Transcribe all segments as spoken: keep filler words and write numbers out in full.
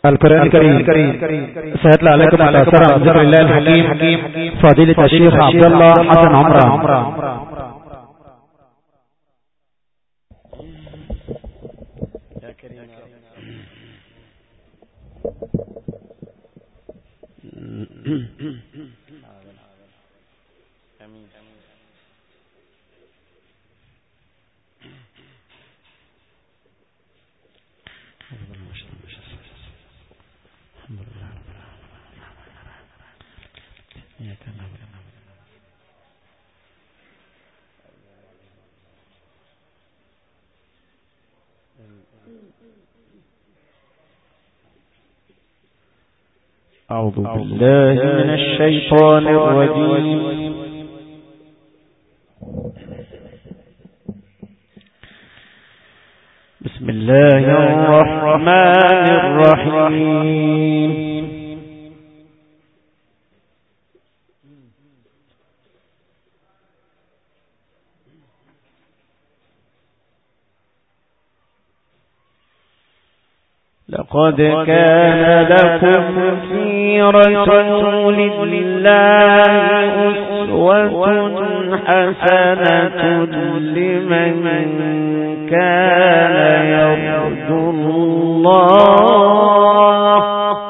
القرآن الكريم سيتلى عليكم متأثرا عن ذكر الله الحكيم فضيلة الشيخ عبد الله حسن عمران. أعوذ بالله من الشيطان الرجيم. بسم الله الرحمن الرحيم. لقد كان لكم في رسول الله أسوة حسنة لمن كان يرجو الله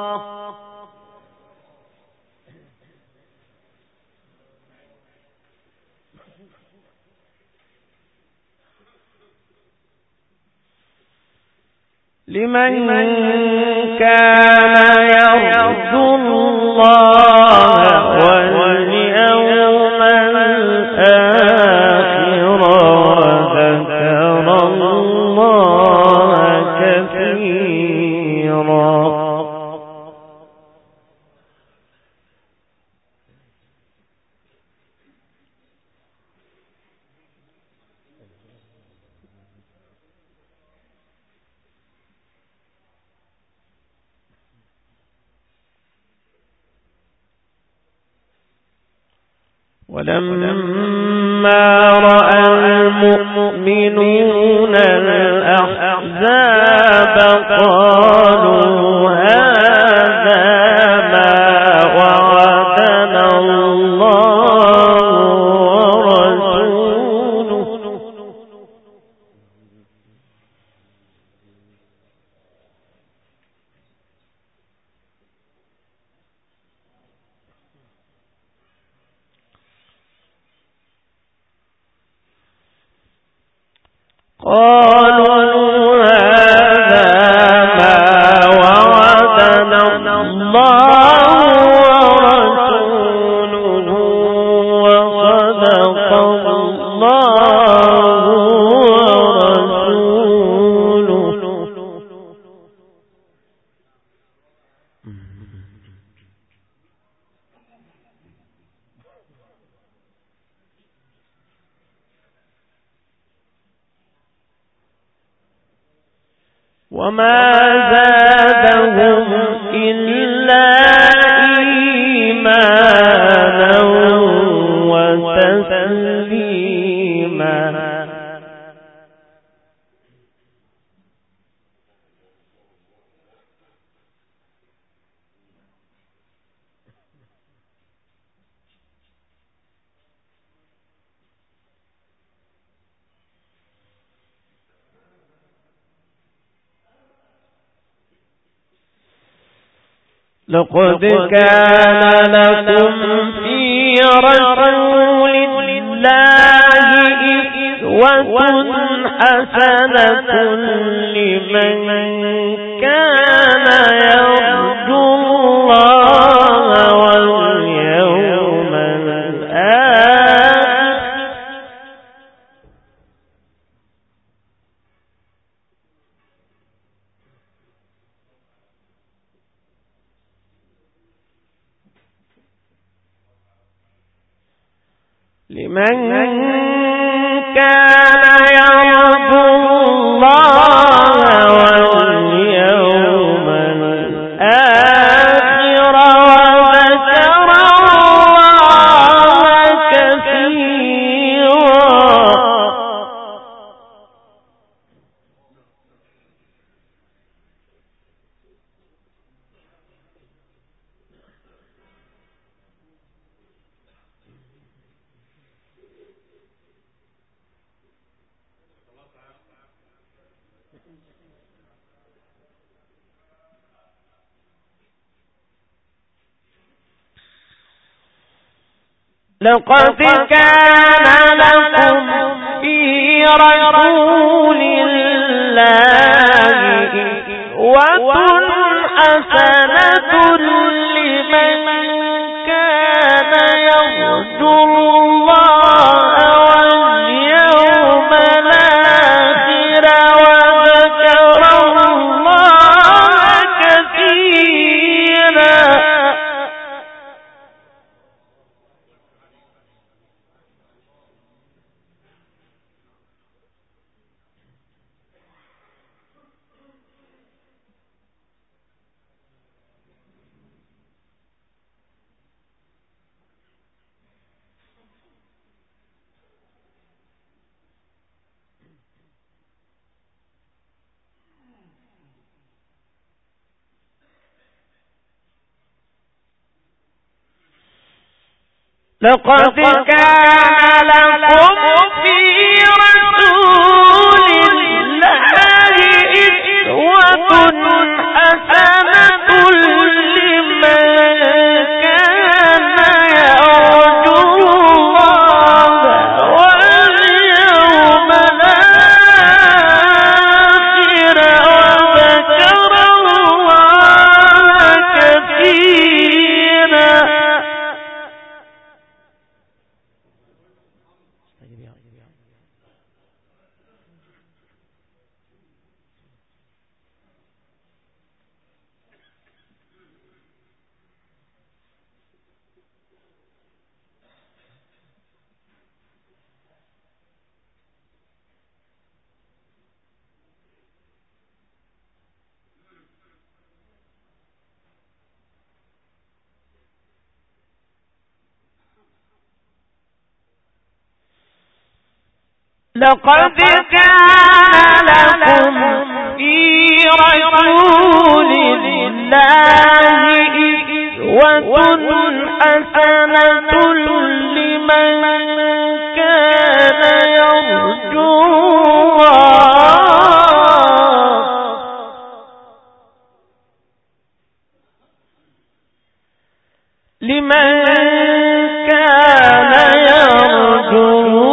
لمن كان يرجو الله واليوم الآخر وذكر الله كثيرا. ولما رأى المؤمنون الأحزاب قالوا هذا ما وعدنا الله ورسوله قالوا هذا ما وعدنا الله ورسوله وصدق الله ورسوله. وما زادهم إلا إيمانا وتسليما. لقد كان لكم في رسول الله أسوة حسنة لمن كان يرجو الله واليوم الآخر لمن كان يرجو الله واليوم الآخر وذكر الله كثيرا. لقد كان لكم في رسول الله أسوة حسنة لمن كان يرجو الله واليوم الآخر وذكر الله كثيرا. لقد كان لكم في رسول الله أسوة حسنة لمن كان يرجو الله واليوم الآخر وذكر الله كثيرا. لقد كان لكم في رسول الله أسوة حسنة لمن كان يرجو الله لمن كان يرجو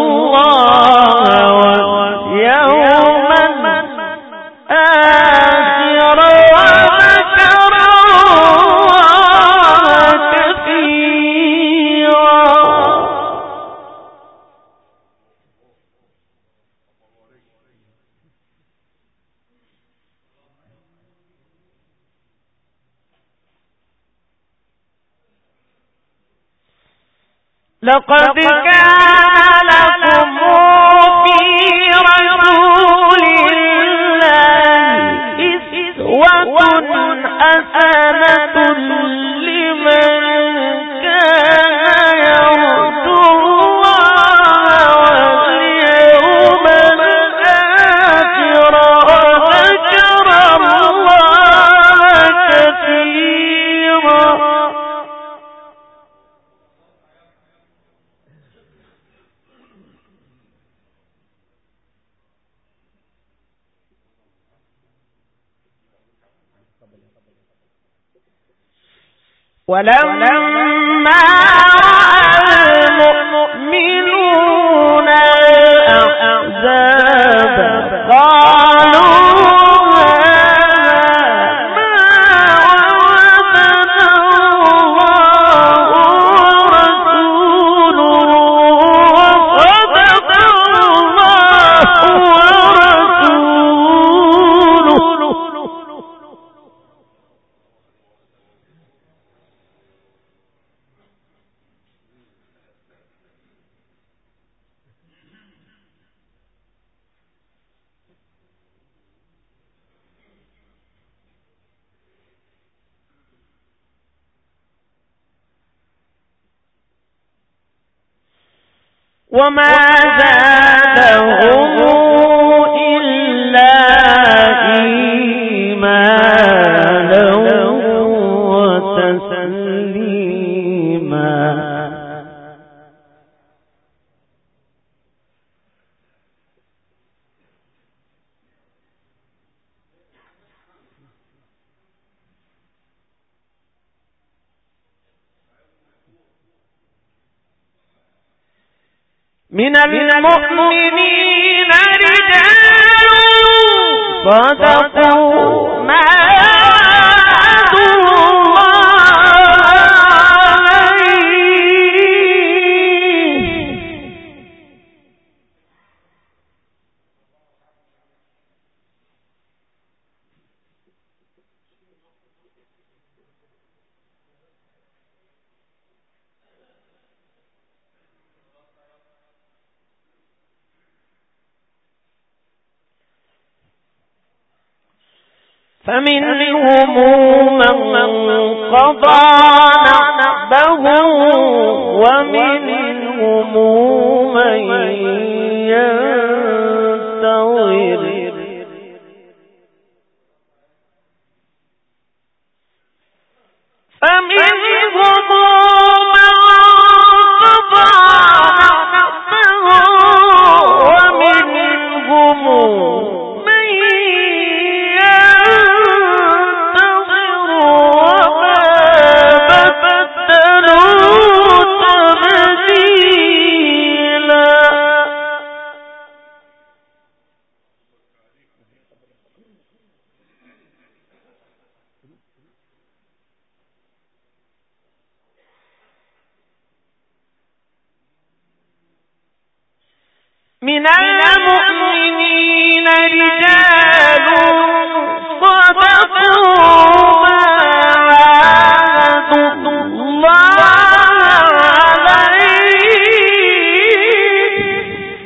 لقد كان لكم في رسول الله أسوة حسنة لمن كان يرجو الله واليوم الآخر وذكر الله كثيرا. ولما رأى المؤمنون الأحزاب قالوا وما زادهم إلا إيمانا وتسليما. من المؤمنين رجال صدقوا ما فمنهم من قضى نحبه ومنهم من ينتظر فمنهم من قضى نحبه ومنهم من المؤمنين رجال صدقوا ما عاهدوا الله عليه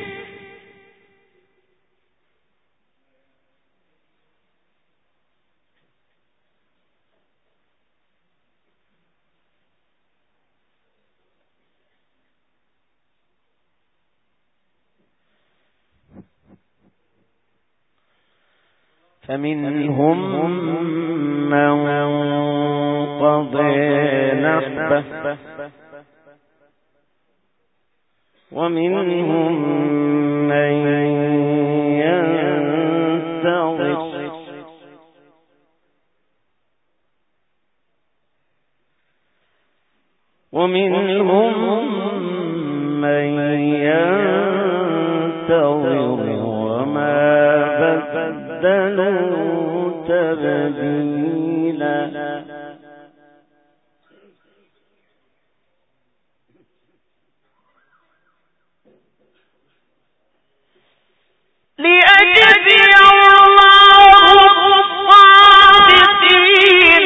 فمنهم من قضى نحبه ومنهم من ينتظر ومنهم من ينتظر وما بدلوا تبديلا ليجزي الله الصادقين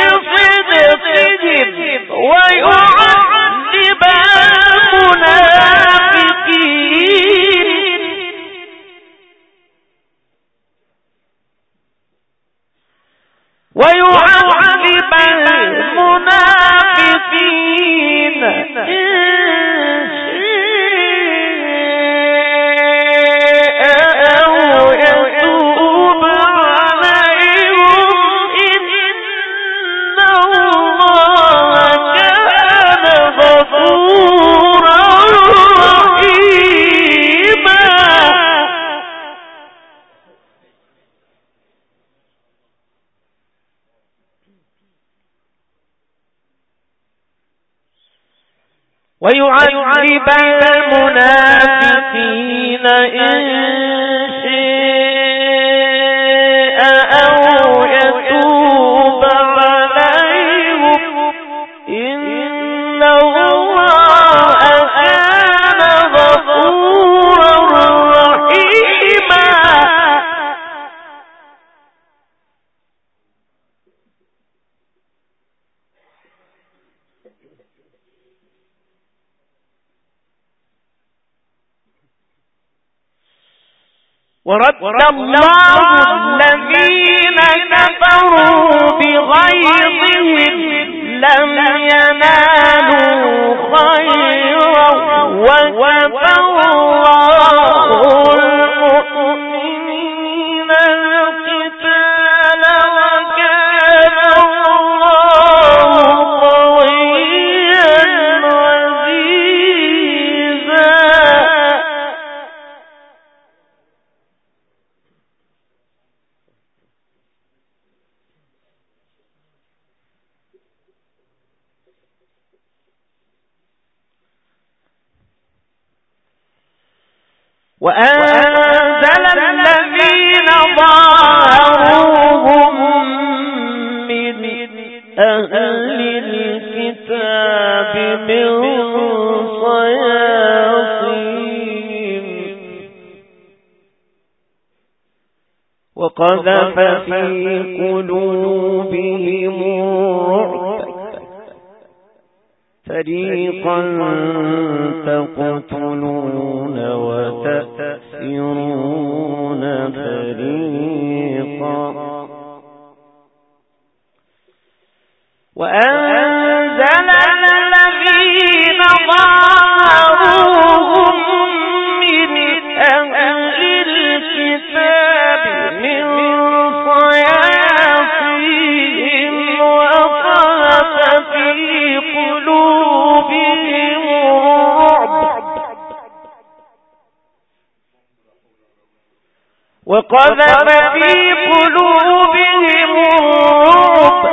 بصدقهم ويعذب المنافقين ويعذب المنافقين ويعذب المنافقين إن شاء أو يتوب عليهم إن الله كان غفورا رحيما ورد الله الذين كفروا بغيظهم لم ينالوا خيرا وكفى الله المؤمنين القتال وكان الله قويا عزيزا وأنزل الذين ظاهروهم من أهل الكتاب من صياصيهم وقذف في قلوبهم الرعب فريقا تقتلون وتأسرون فريقا وأنزل الذين ظاهروهم من أهل الكتاب من صياصيهم وقذف في قلوبهم الرعب وقذف في قلوبهم الرعب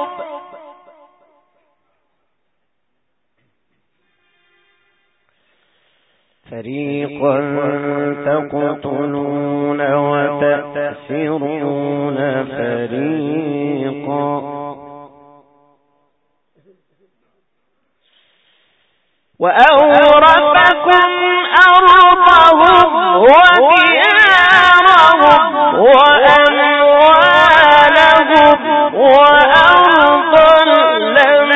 فريقا تقتلون وتأسرون فريقا وأورثكم أرضهم وديارهم وأموالهم وأرضا لم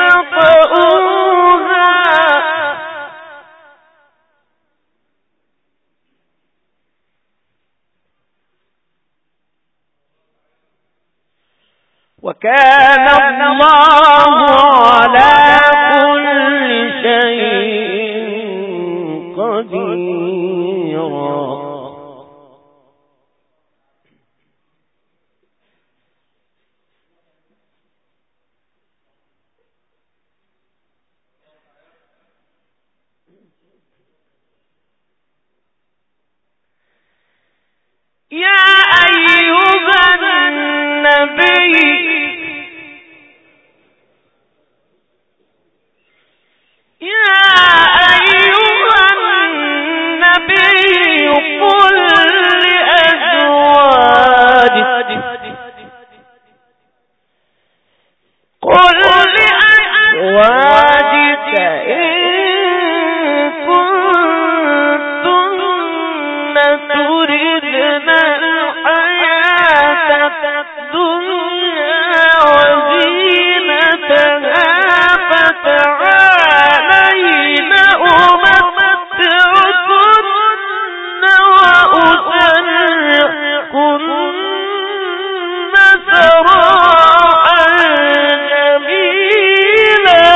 تطئوها وكان الله على كل شيء قديرا. يا أيها النبي يا أيها النبي قل لأزواجك قل لأزواجك إن كنتن تردن الحياة الدنيا وزينتها فتعالين أمتعكن وأسرحكن سراحا جميلا.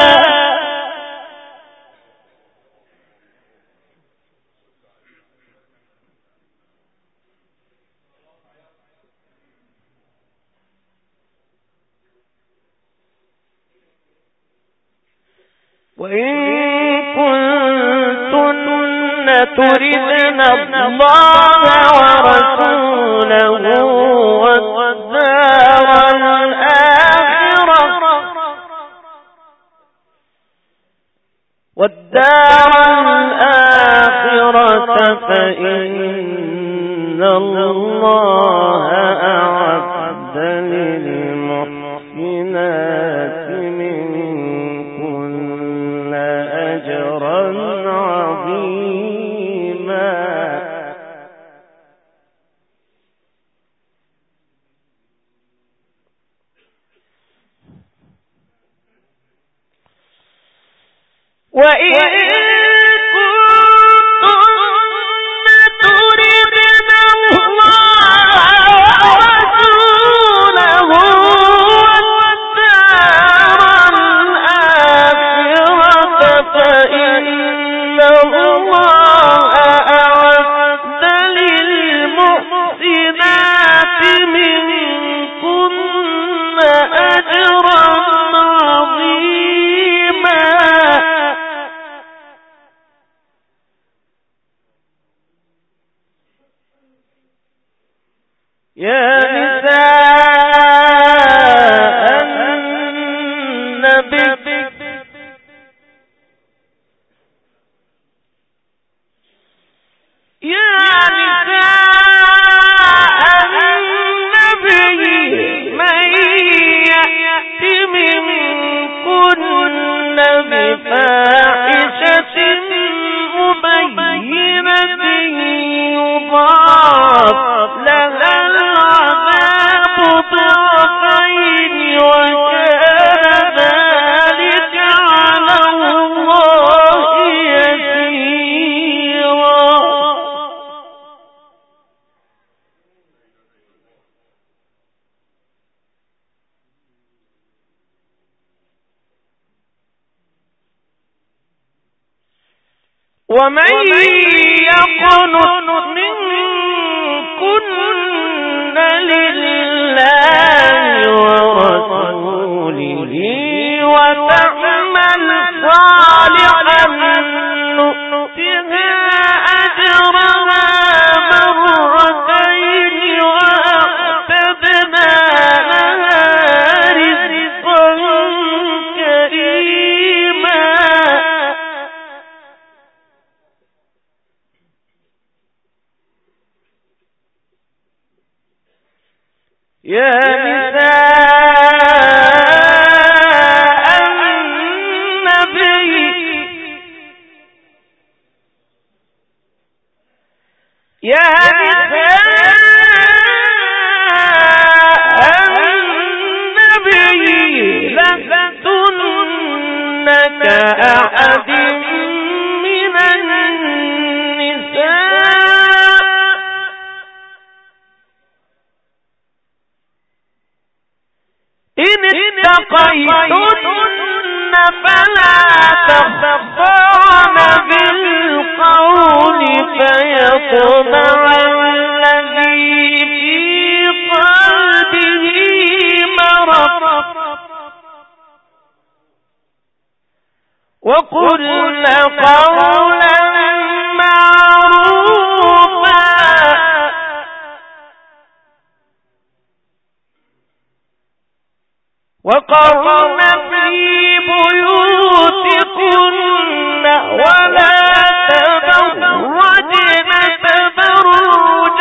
وإن كنتن تردن الله ورسوله والدار الآخرة والدار الآخرة فإن الله أعد للمحسنات منكن أجرا عظيما. وإن كنتن تردن الله ورسوله والدار الآخرة فإن الله أعد للمحسنات منكن أجرا عظيما. يا نساء النبي ومن يقنت منكن لله ورسوله وتعمل صالحا نؤتها أجرها مرتين وأعتدنا لها رزقا كريما. يا نساء النبي يا نساء النبي لستن كأحد من النساء إن اتقيتن فلا تخضعن بالقول فيطمع الذي في قلبه مرض وقلن قولا معروفا وقرن في بيوتكن ولا تبرجن تبرج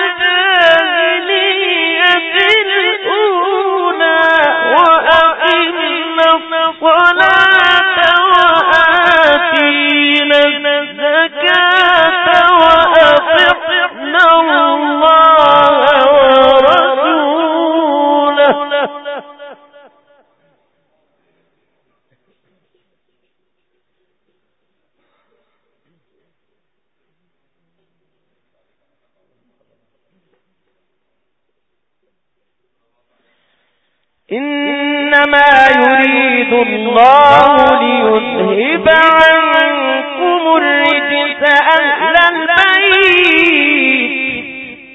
الجاهلية الأولى وأقمن الصلاة وآتينا الزكاة وأطعن الله ورسوله. إنما يريد الله ليذهب عنكم الرجس أهل البيت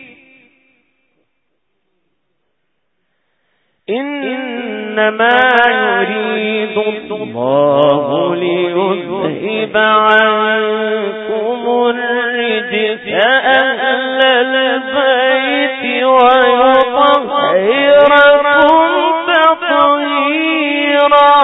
إنما يريد الله ليذهب عنكم الرجس أهل البيت ويطهركم تطهيرا.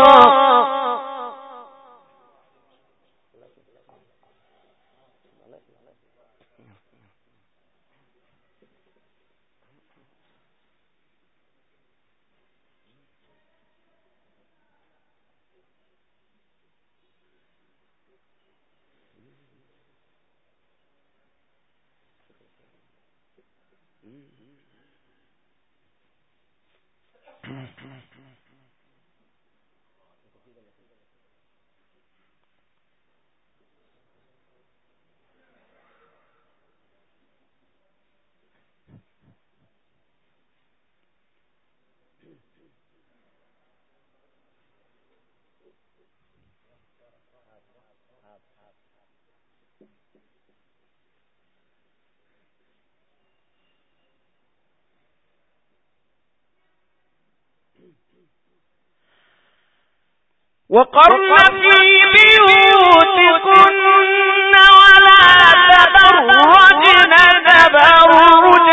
وقرن في بيوتكن ولا تبرجن تبرج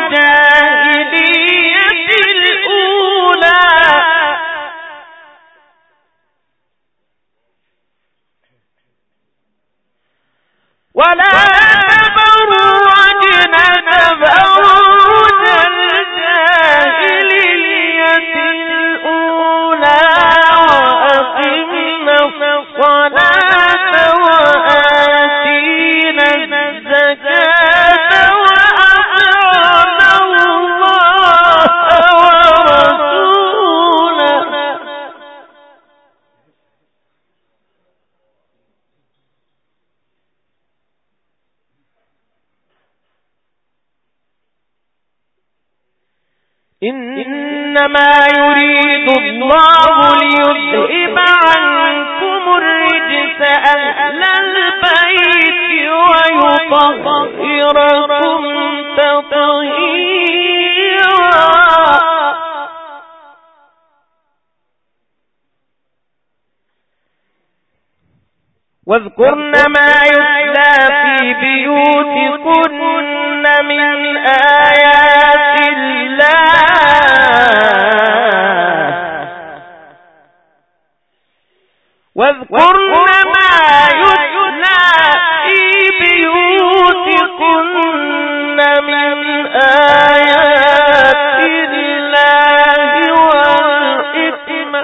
الجاهلية الأولى ولا تبرجن تبرج الجاهلية الأولى وأقمنا الصلاة وآتينا الزكاة وأطعنا الله ورسوله. إنما يريد الله ليذهب عنكم الرجس أهل البيت ويطهركم تطهيرا واذكرن ما يتلى في بيوتكن من آيات الله واذكرن ما يتلى في بيوتكن من آيات الله والحكمة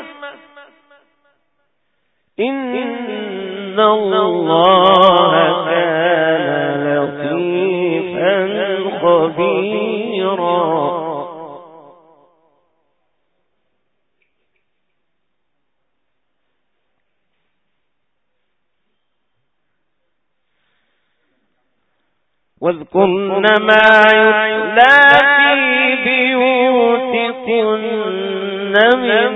إن الله كان لطيفا خبيرا واذكرن ما يتلى في بيوتكن من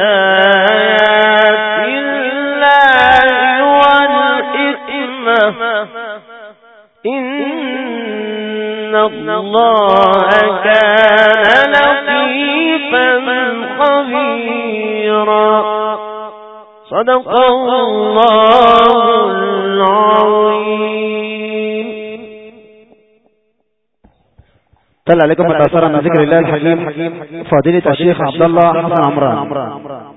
آيات الله والحكمة إن الله كان لطيفا خبيرا صدق الله العظيم. طلع عليكم متأثرا من ذكر الله الحكيم فضيلة الشيخ عبد الله حسن عمران.